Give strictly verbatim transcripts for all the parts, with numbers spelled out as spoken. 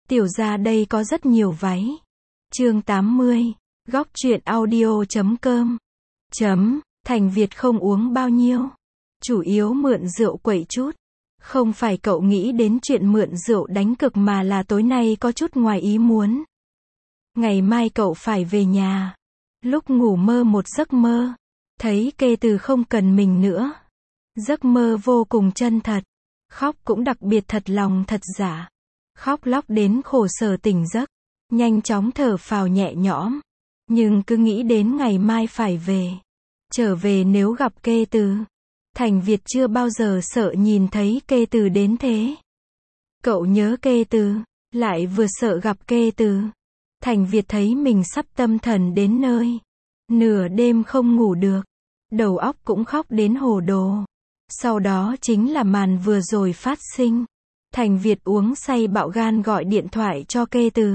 Tiểu gia đây có rất nhiều váy. Chương tám mươi. Góc truyện audio chấm com. Chấm. Thành Việt không uống bao nhiêu. Chủ yếu mượn rượu quậy chút. Không phải cậu nghĩ đến chuyện mượn rượu đánh cực mà là tối nay có chút ngoài ý muốn. Ngày mai cậu phải về nhà. Lúc ngủ mơ một giấc mơ. Thấy Kê Từ không cần mình nữa. Giấc mơ vô cùng chân thật. Khóc cũng đặc biệt thật lòng thật giả. Khóc lóc đến khổ sở tỉnh giấc. Nhanh chóng thở phào nhẹ nhõm. Nhưng cứ nghĩ đến ngày mai phải về. Trở về nếu gặp Kê Từ. Thành Việt chưa bao giờ sợ nhìn thấy Kê Từ đến thế. Cậu nhớ Kê Từ, lại vừa sợ gặp Kê Từ. Thành Việt thấy mình sắp tâm thần đến nơi. Nửa đêm không ngủ được. Đầu óc cũng khóc đến hồ đồ. Sau đó chính là màn vừa rồi phát sinh. Thành Việt uống say bạo gan gọi điện thoại cho Kê Từ.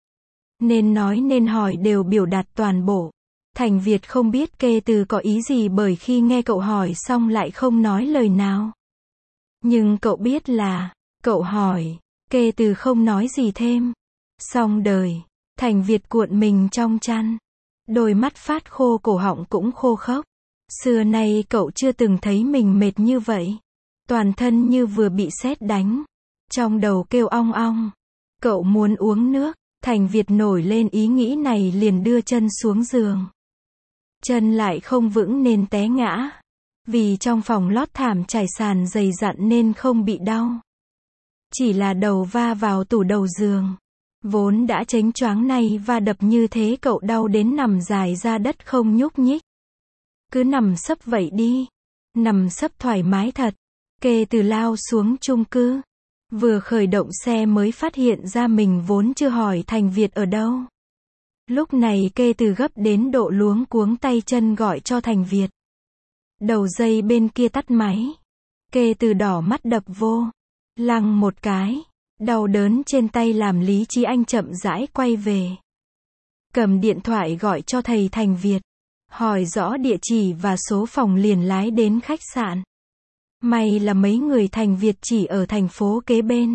Nên nói nên hỏi đều biểu đạt toàn bộ. Thành Việt không biết Kê Từ có ý gì bởi khi nghe cậu hỏi xong lại không nói lời nào. Nhưng cậu biết là, cậu hỏi, Kê Từ không nói gì thêm. Xong đời, Thành Việt cuộn mình trong chăn. Đôi mắt phát khô, cổ họng cũng khô khốc. Xưa nay cậu chưa từng thấy mình mệt như vậy. Toàn thân như vừa bị sét đánh. Trong đầu kêu ong ong. Cậu muốn uống nước. Thành Việt nổi lên ý nghĩ này liền đưa chân xuống giường. Chân lại không vững nên té ngã. Vì trong phòng lót thảm trải sàn dày dặn nên không bị đau. Chỉ là đầu va vào tủ đầu giường. Vốn đã chếnh choáng này va đập như thế cậu đau đến nằm dài ra đất không nhúc nhích. Cứ nằm sấp vậy đi. Nằm sấp thoải mái thật. Kê Từ lao xuống chung cư. Vừa khởi động xe mới phát hiện ra mình vốn chưa hỏi Thành Việt ở đâu. Lúc này Kê Từ gấp đến độ luống cuống tay chân gọi cho Thành Việt. Đầu dây bên kia tắt máy. Kê Từ đỏ mắt đập vô. Lăng một cái. Đau đớn trên tay làm Lý Chí Anh chậm rãi quay về. Cầm điện thoại gọi cho thầy Thành Việt. Hỏi rõ địa chỉ và số phòng liền lái đến khách sạn. May là mấy người Thành Việt chỉ ở thành phố kế bên.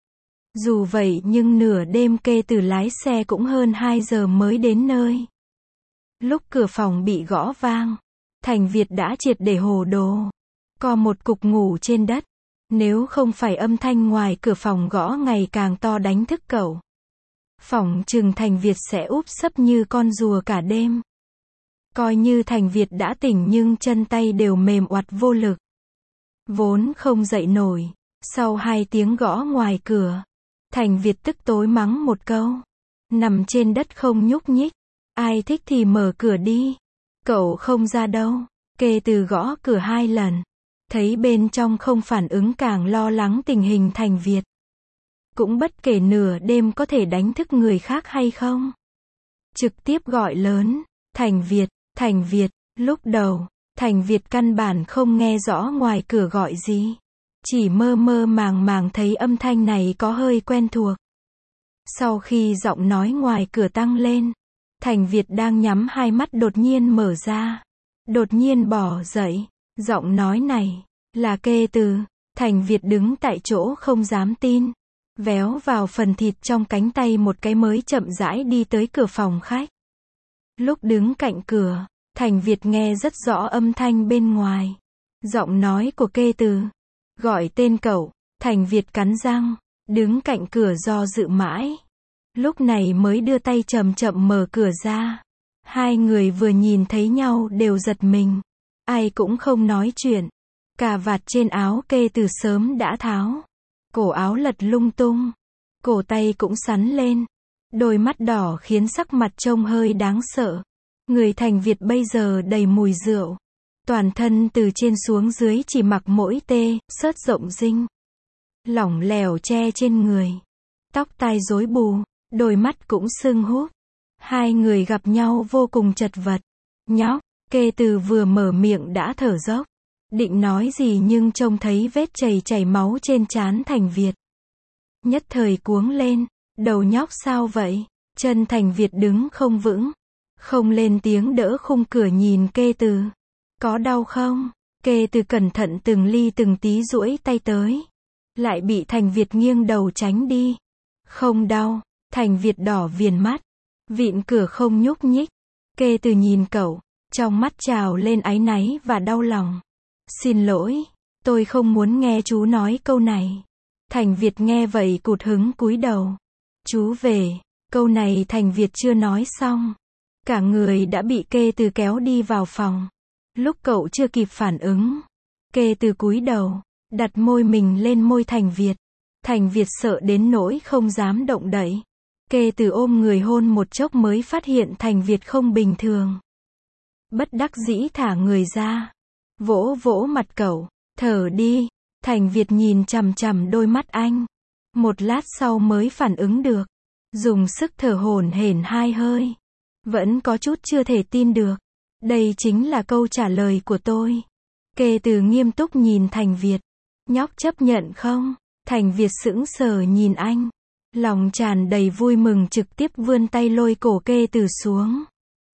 Dù vậy nhưng nửa đêm Kê Từ lái xe cũng hơn hai giờ mới đến nơi. Lúc cửa phòng bị gõ vang, Thành Việt đã triệt để hồ đồ. Co một cục ngủ trên đất. Nếu không phải âm thanh ngoài cửa phòng gõ ngày càng to đánh thức cậu. Phỏng chừng Thành Việt sẽ úp sấp như con rùa cả đêm. Coi như Thành Việt đã tỉnh nhưng chân tay đều mềm oặt vô lực. Vốn không dậy nổi. Sau hai tiếng gõ ngoài cửa, Thành Việt tức tối mắng một câu. Nằm trên đất không nhúc nhích. Ai thích thì mở cửa đi. Cậu không ra đâu. Kê Từ gõ cửa hai lần. Thấy bên trong không phản ứng càng lo lắng tình hình Thành Việt. Cũng bất kể nửa đêm có thể đánh thức người khác hay không. Trực tiếp gọi lớn. Thành Việt, Thành Việt. Lúc đầu, Thành Việt căn bản không nghe rõ ngoài cửa gọi gì. Chỉ mơ mơ màng màng thấy âm thanh này có hơi quen thuộc. Sau khi giọng nói ngoài cửa tăng lên, Thành Việt đang nhắm hai mắt đột nhiên mở ra. Đột nhiên bỏ dậy. Giọng nói này, là Kê Từ. Thành Việt đứng tại chỗ không dám tin. Véo vào phần thịt trong cánh tay một cái mới chậm rãi đi tới cửa phòng khách. Lúc đứng cạnh cửa, Thành Việt nghe rất rõ âm thanh bên ngoài. Giọng nói của Kê Từ. Gọi tên cậu. Thành Việt cắn răng. Đứng cạnh cửa do dự mãi. Lúc này mới đưa tay chậm chậm mở cửa ra. Hai người vừa nhìn thấy nhau đều giật mình. Ai cũng không nói chuyện. Cà vạt trên áo Kê Từ sớm đã tháo. Cổ áo lật lung tung. Cổ tay cũng sắn lên. Đôi mắt đỏ khiến sắc mặt trông hơi đáng sợ. Người Thành Việt bây giờ đầy mùi rượu. Toàn thân từ trên xuống dưới chỉ mặc mỗi tê, xớt rộng rinh. Lỏng lẻo che trên người. Tóc tai rối bù. Đôi mắt cũng sưng húp. Hai người gặp nhau vô cùng chật vật. Nhóc. Kê Từ vừa mở miệng đã thở dốc. Định nói gì nhưng trông thấy vết chảy chảy máu trên trán Thành Việt. Nhất thời cuống lên. Đầu nhóc sao vậy? Chân Thành Việt đứng không vững. Không lên tiếng đỡ khung cửa nhìn Kê Từ. Có đau không? Kê Từ cẩn thận từng ly từng tí duỗi tay tới. Lại bị Thành Việt nghiêng đầu tránh đi. Không đau. Thành Việt đỏ viền mắt. Vịn cửa không nhúc nhích. Kê Từ nhìn cậu, trong mắt trào lên áy náy và đau lòng. Xin lỗi, tôi không muốn nghe chú nói câu này. Thành Việt nghe vậy cụt hứng cúi đầu. Chú về. Câu này Thành Việt chưa nói xong. Cả người đã bị Kê Từ kéo đi vào phòng. Lúc cậu chưa kịp phản ứng, Kê Từ cúi đầu, đặt môi mình lên môi Thành Việt. Thành Việt sợ đến nỗi không dám động đậy. Kê Từ ôm người hôn một chốc mới phát hiện Thành Việt không bình thường. Bất đắc dĩ thả người ra. Vỗ vỗ mặt cậu. Thở đi. Thành Việt nhìn chằm chằm đôi mắt anh. Một lát sau mới phản ứng được. Dùng sức thở hổn hển hai hơi. Vẫn có chút chưa thể tin được. Đây chính là câu trả lời của tôi. Kê Từ nghiêm túc nhìn Thành Việt. Nhóc chấp nhận không? Thành Việt sững sờ nhìn anh. Lòng tràn đầy vui mừng trực tiếp vươn tay lôi cổ Kê Từ xuống.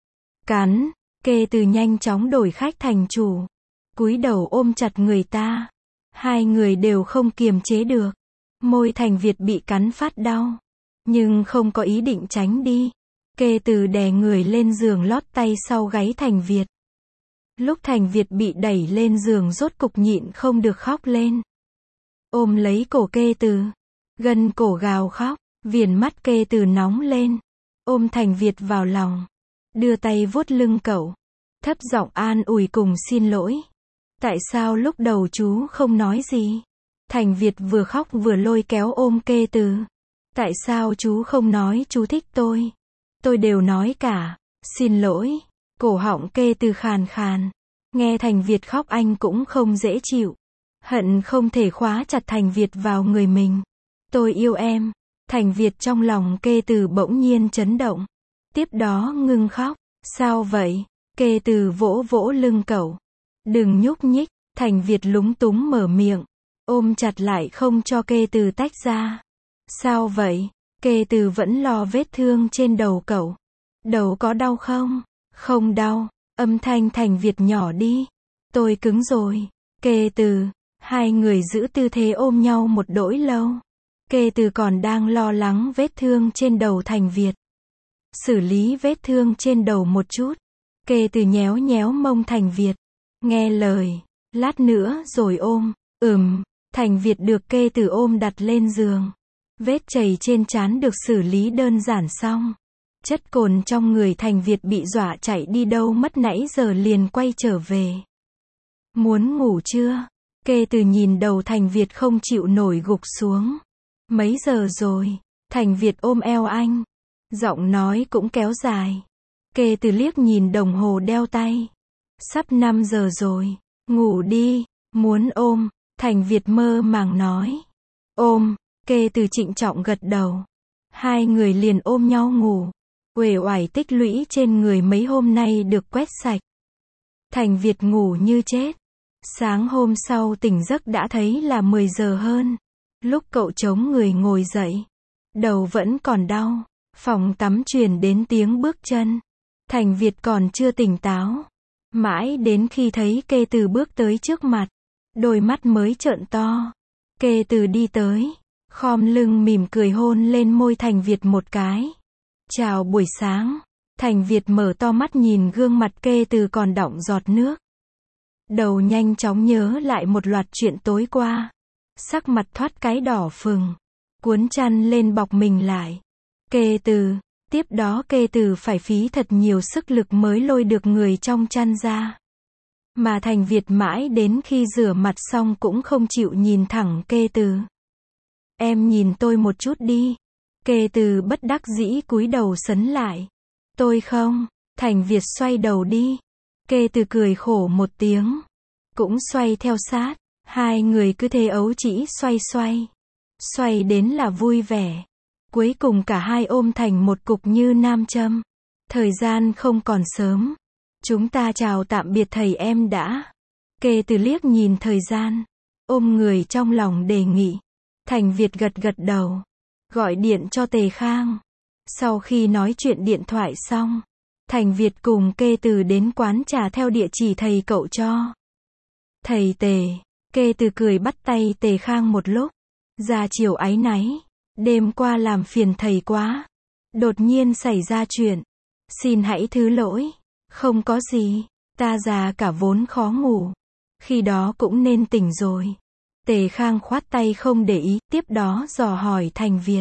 Cắn. Kê Từ nhanh chóng đổi khách thành chủ. Cúi đầu ôm chặt người ta. Hai người đều không kiềm chế được. Môi Thành Việt bị cắn phát đau. Nhưng không có ý định tránh đi. Kê Từ đè người lên giường lót tay sau gáy Thành Việt. Lúc Thành Việt bị đẩy lên giường rốt cục nhịn không được khóc lên. Ôm lấy cổ Kê Từ. Gân cổ gào khóc. Viền mắt Kê Từ nóng lên. Ôm Thành Việt vào lòng. Đưa tay vuốt lưng cậu. Thấp giọng an ủi cùng xin lỗi. Tại sao lúc đầu chú không nói gì? Thành Việt vừa khóc vừa lôi kéo ôm Kê Từ. Tại sao chú không nói chú thích tôi? Tôi đều nói cả. Xin lỗi. Cổ họng Kê Từ khàn khàn. Nghe Thành Việt khóc anh cũng không dễ chịu. Hận không thể khóa chặt Thành Việt vào người mình. Tôi yêu em. Thành Việt trong lòng Kê Từ bỗng nhiên chấn động. Tiếp đó ngưng khóc. Sao vậy? Kê Từ vỗ vỗ lưng cậu. Đừng nhúc nhích. Thành Việt lúng túng mở miệng. Ôm chặt lại không cho Kê Từ tách ra. Sao vậy? Kê Từ vẫn lo vết thương trên đầu cậu. Đầu có đau không? Không đau. Âm thanh Thành Việt nhỏ đi. Tôi cứng rồi. Kê Từ. Hai người giữ tư thế ôm nhau một đỗi lâu. Kê Từ còn đang lo lắng vết thương trên đầu Thành Việt. Xử lý vết thương trên đầu một chút. Kê Từ nhéo nhéo mông Thành Việt. Nghe lời. Lát nữa rồi ôm. Ừm. Thành Việt được Kê Từ ôm đặt lên giường. Vết chảy trên trán được xử lý đơn giản xong. Chất cồn trong người Thành Việt bị dọa chạy đi đâu mất nãy giờ liền quay trở về. Muốn ngủ chưa? Kê Từ nhìn đầu Thành Việt không chịu nổi gục xuống. Mấy giờ rồi? Thành Việt ôm eo anh. Giọng nói cũng kéo dài. Kê Từ liếc nhìn đồng hồ đeo tay. Sắp năm giờ rồi. Ngủ đi. Muốn ôm. Thành Việt mơ màng nói. Ôm. Kê Từ trịnh trọng gật đầu. Hai người liền ôm nhau ngủ. Uể oải tích lũy trên người mấy hôm nay được quét sạch. Thành Việt ngủ như chết. Sáng hôm sau tỉnh giấc đã thấy là mười giờ hơn. Lúc cậu chống người ngồi dậy. Đầu vẫn còn đau. Phòng tắm truyền đến tiếng bước chân. Thành Việt còn chưa tỉnh táo. Mãi đến khi thấy Kê Từ bước tới trước mặt. Đôi mắt mới trợn to. Kê Từ đi tới. Khom lưng mỉm cười hôn lên môi Thành Việt một cái. Chào buổi sáng. Thành Việt mở to mắt nhìn gương mặt Kê Từ còn đọng giọt nước. Đầu nhanh chóng nhớ lại một loạt chuyện tối qua. Sắc mặt thoát cái đỏ phừng. Cuốn chăn lên bọc mình lại. Kê Từ. Tiếp đó Kê Từ phải phí thật nhiều sức lực mới lôi được người trong chăn ra. Mà Thành Việt mãi đến khi rửa mặt xong cũng không chịu nhìn thẳng Kê Từ. Em nhìn tôi một chút đi. Kê Từ bất đắc dĩ cúi đầu sấn lại. Tôi không. Thành Việt xoay đầu đi. Kê Từ cười khổ một tiếng. Cũng xoay theo sát. Hai người cứ thế ấu chỉ xoay xoay. Xoay đến là vui vẻ. Cuối cùng cả hai ôm thành một cục như nam châm. Thời gian không còn sớm. Chúng ta chào tạm biệt thầy em đã. Kê Từ liếc nhìn thời gian. Ôm người trong lòng đề nghị. Thành Việt gật gật đầu. Gọi điện cho Tề Khang. Sau khi nói chuyện điện thoại xong. Thành Việt cùng Kê Từ đến quán trà theo địa chỉ thầy cậu cho. Thầy Tề. Kê Từ cười bắt tay Tề Khang một lúc. Ra chiều áy náy. Đêm qua làm phiền thầy quá. Đột nhiên xảy ra chuyện. Xin hãy thứ lỗi. Không có gì. Ta già cả vốn khó ngủ. Khi đó cũng nên tỉnh rồi. Tề Khang khoát tay không để ý, tiếp đó dò hỏi Thành Việt.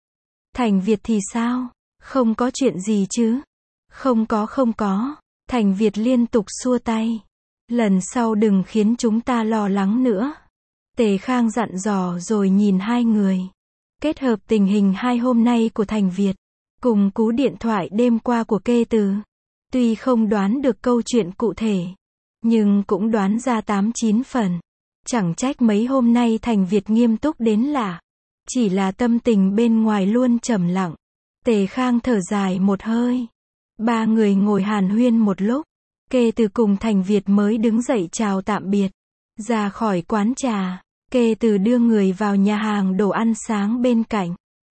Thành Việt thì sao? Không có chuyện gì chứ? Không có không có. Thành Việt liên tục xua tay. Lần sau đừng khiến chúng ta lo lắng nữa. Tề Khang dặn dò rồi nhìn hai người. Kết hợp tình hình hai hôm nay của Thành Việt, cùng cú điện thoại đêm qua của Kê Từ. Tuy không đoán được câu chuyện cụ thể, nhưng cũng đoán ra tám chín phần. Chẳng trách mấy hôm nay Thành Việt nghiêm túc đến lạ. Chỉ là tâm tình bên ngoài luôn trầm lặng. Tề Khang thở dài một hơi. Ba người ngồi hàn huyên một lúc. Kê Từ cùng Thành Việt mới đứng dậy chào tạm biệt. Ra khỏi quán trà, Kê Từ đưa người vào nhà hàng đồ ăn sáng bên cạnh.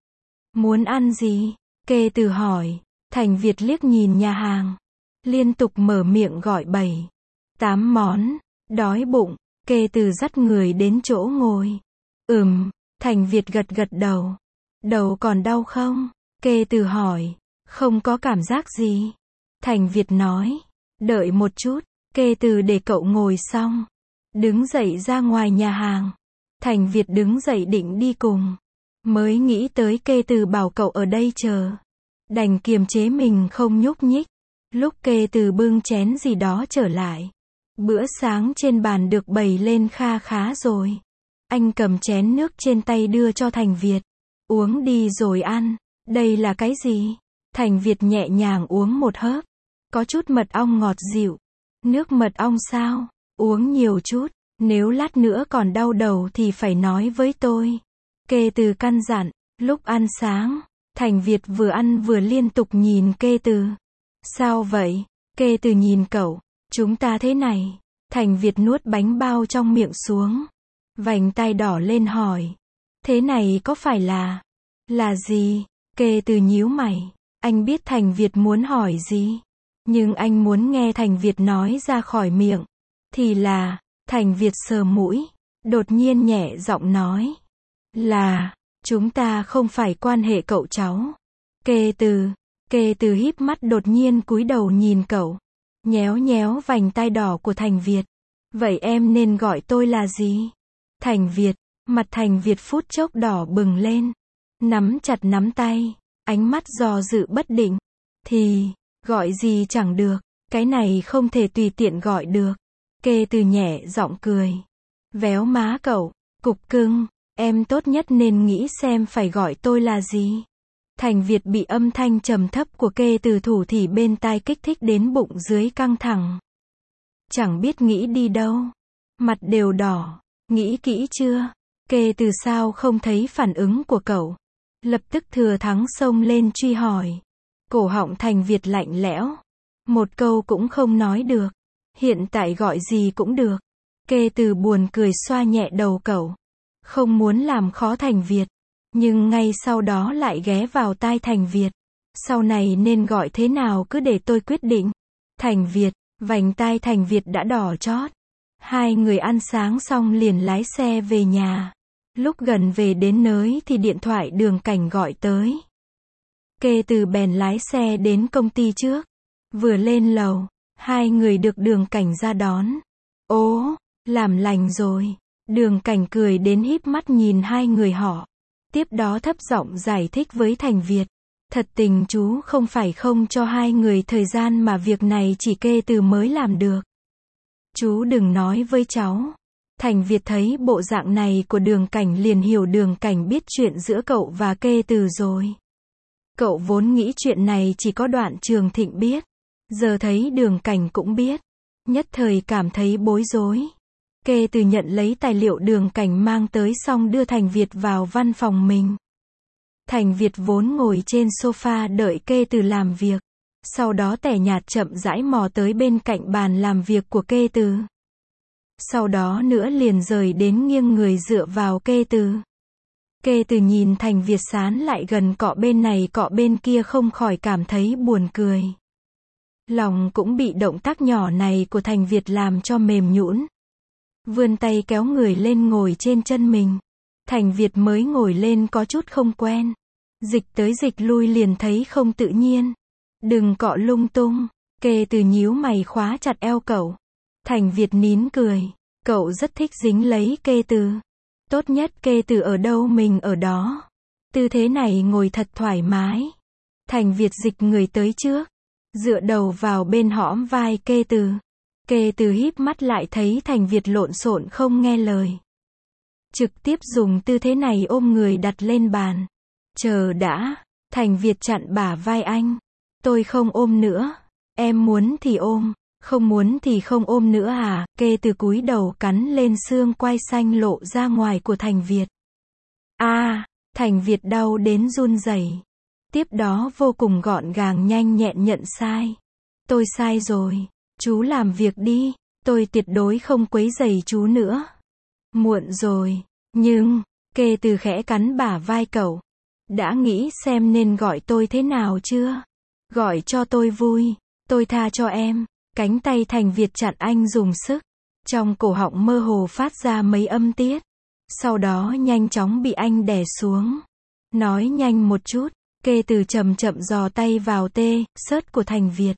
Muốn ăn gì? Kê Từ hỏi. Thành Việt liếc nhìn nhà hàng. Liên tục mở miệng gọi bảy, tám món. Đói bụng. Kê Từ dắt người đến chỗ ngồi. Ừm. Thành Việt gật gật đầu. Đầu còn đau không? Kê Từ hỏi. Không có cảm giác gì. Thành Việt nói. Đợi một chút. Kê Từ để cậu ngồi xong. Đứng dậy ra ngoài nhà hàng. Thành Việt đứng dậy định đi cùng. Mới nghĩ tới Kê Từ bảo cậu ở đây chờ. Đành kiềm chế mình không nhúc nhích. Lúc Kê Từ bưng chén gì đó trở lại. Bữa sáng trên bàn được bày lên kha khá rồi. Anh cầm chén nước trên tay đưa cho Thành Việt. Uống đi rồi ăn. Đây là cái gì? Thành Việt nhẹ nhàng uống một hớp. Có chút mật ong ngọt dịu. Nước mật ong sao? Uống nhiều chút. Nếu lát nữa còn đau đầu thì phải nói với tôi. Kê Từ căn dặn. Lúc ăn sáng, Thành Việt vừa ăn vừa liên tục nhìn Kê Từ. Sao vậy? Kê Từ nhìn cậu. Chúng ta thế này. Thành Việt nuốt bánh bao trong miệng xuống. Vành tai đỏ lên hỏi. Thế này có phải là... Là gì? Kê Từ nhíu mày. Anh biết Thành Việt muốn hỏi gì. Nhưng anh muốn nghe Thành Việt nói ra khỏi miệng. Thì là... Thành Việt sờ mũi. Đột nhiên nhẹ giọng nói. Là... Chúng ta không phải quan hệ cậu cháu. Kê Từ. Kê Từ híp mắt đột nhiên cúi đầu nhìn cậu. Nhéo nhéo vành tai đỏ của Thành Việt. Vậy em nên gọi tôi là gì? Thành Việt. Mặt Thành Việt phút chốc đỏ bừng lên. Nắm chặt nắm tay. Ánh mắt do dự bất định. Thì, gọi gì chẳng được. Cái này không thể tùy tiện gọi được. Kê Từ nhẹ giọng cười. Véo má cậu. Cục cưng. Em tốt nhất nên nghĩ xem phải gọi tôi là gì. Thành Việt bị âm thanh trầm thấp của Kê Từ thủ thỉ bên tai kích thích đến bụng dưới căng thẳng. Chẳng biết nghĩ đi đâu. Mặt đều đỏ. Nghĩ kỹ chưa? Kê Từ sao không thấy phản ứng của cậu. Lập tức thừa thắng xông lên truy hỏi. Cổ họng Thành Việt lạnh lẽo. Một câu cũng không nói được. Hiện tại gọi gì cũng được. Kê Từ buồn cười xoa nhẹ đầu cậu. Không muốn làm khó Thành Việt. Nhưng ngay sau đó lại ghé vào tai Thành Việt. Sau này nên gọi thế nào cứ để tôi quyết định. Thành Việt. Vành tai Thành Việt đã đỏ chót. Hai người ăn sáng xong liền lái xe về nhà. Lúc gần về đến nơi thì điện thoại Đường Cảnh gọi tới. Kê Từ bèn lái xe đến công ty trước. Vừa lên lầu, hai người được Đường Cảnh ra đón. Ố, làm lành rồi. Đường Cảnh cười đến híp mắt nhìn hai người họ. Tiếp đó thấp giọng giải thích với Thành Việt. Thật tình chú không phải không cho hai người thời gian mà việc này chỉ Kê Từ mới làm được. Chú đừng nói với cháu. Thành Việt thấy bộ dạng này của Đường Cảnh liền hiểu Đường Cảnh biết chuyện giữa cậu và Kê Từ rồi. Cậu vốn nghĩ chuyện này chỉ có Đoạn Trường Thịnh biết. Giờ thấy Đường Cảnh cũng biết. Nhất thời cảm thấy bối rối. Kê Từ nhận lấy tài liệu Đường Cảnh mang tới xong đưa Thành Việt vào văn phòng mình. Thành Việt vốn ngồi trên sofa đợi Kê Từ làm việc. Sau đó tẻ nhạt chậm rãi mò tới bên cạnh bàn làm việc của Kê Từ. Sau đó nữa liền rời đến nghiêng người dựa vào Kê Từ. Kê Từ nhìn Thành Việt sán lại gần cọ bên này cọ bên kia không khỏi cảm thấy buồn cười. Lòng cũng bị động tác nhỏ này của Thành Việt làm cho mềm nhũn. Vươn tay kéo người lên ngồi trên chân mình. Thành Việt mới ngồi lên có chút không quen. Dịch tới dịch lui liền thấy không tự nhiên. Đừng cọ lung tung. Kê Từ nhíu mày khóa chặt eo cậu. Thành Việt nín cười. Cậu rất thích dính lấy Kê Từ. Tốt nhất Kê Từ ở đâu mình ở đó. Tư thế này ngồi thật thoải mái. Thành Việt dịch người tới trước. Dựa đầu vào bên hõm vai Kê Từ. Kê Từ híp mắt lại thấy Thành Việt lộn xộn không nghe lời. Trực tiếp dùng tư thế này ôm người đặt lên bàn. Chờ đã. Thành Việt chặn bả vai anh. Tôi không ôm nữa. Em muốn thì ôm. Không muốn thì không ôm nữa à? Kê Từ cúi đầu cắn lên xương quai xanh lộ ra ngoài của Thành Việt. A, à, Thành Việt đau đến run rẩy. Tiếp đó vô cùng gọn gàng nhanh nhẹn nhận sai. Tôi sai rồi. Chú làm việc đi. Tôi tuyệt đối không quấy rầy chú nữa. Muộn rồi. Nhưng, Kê Từ khẽ cắn bả vai cậu. Đã nghĩ xem nên gọi tôi thế nào chưa? Gọi cho tôi vui. Tôi tha cho em. Cánh tay Thành Việt chặn anh dùng sức. Trong cổ họng mơ hồ phát ra mấy âm tiết. Sau đó nhanh chóng bị anh đè xuống. Nói nhanh một chút. Kê Từ chậm chậm giò tay vào tê, sớt của Thành Việt.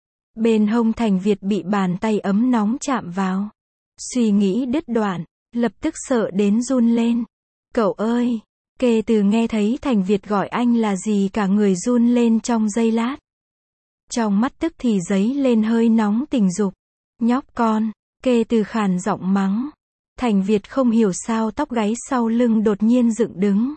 Bên hông Thành Việt bị bàn tay ấm nóng chạm vào. Suy nghĩ đứt đoạn. Lập tức sợ đến run lên. Cậu ơi! Kê Từ nghe thấy Thành Việt gọi anh là gì cả người run lên trong giây lát. Trong mắt tức thì dấy lên hơi nóng tình dục. Nhóc con! Kê Từ khàn giọng mắng. Thành Việt không hiểu sao tóc gáy sau lưng đột nhiên dựng đứng.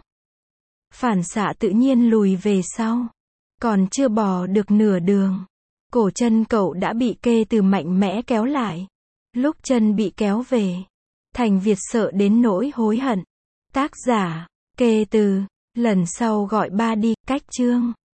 Phản xạ tự nhiên lùi về sau. Còn chưa bò được nửa đường. Cổ chân cậu đã bị Kê Từ mạnh mẽ kéo lại. Lúc chân bị kéo về. Thành Việt sợ đến nỗi hối hận. Tác giả, Kê Từ. Lần sau gọi ba đi, cách chương.